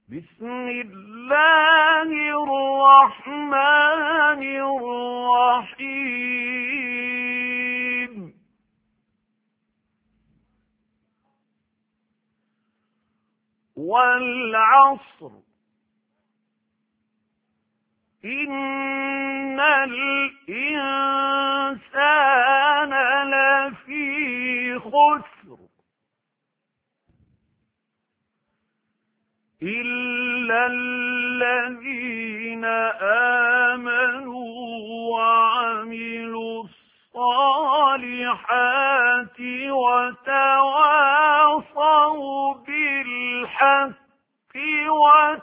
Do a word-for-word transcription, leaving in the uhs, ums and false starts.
بسم الله الرحمن الرحيم والعصر إن الإنسان لفي خسر إلا الذين آمنوا وعملوا الصالحات وتواصوا بالحق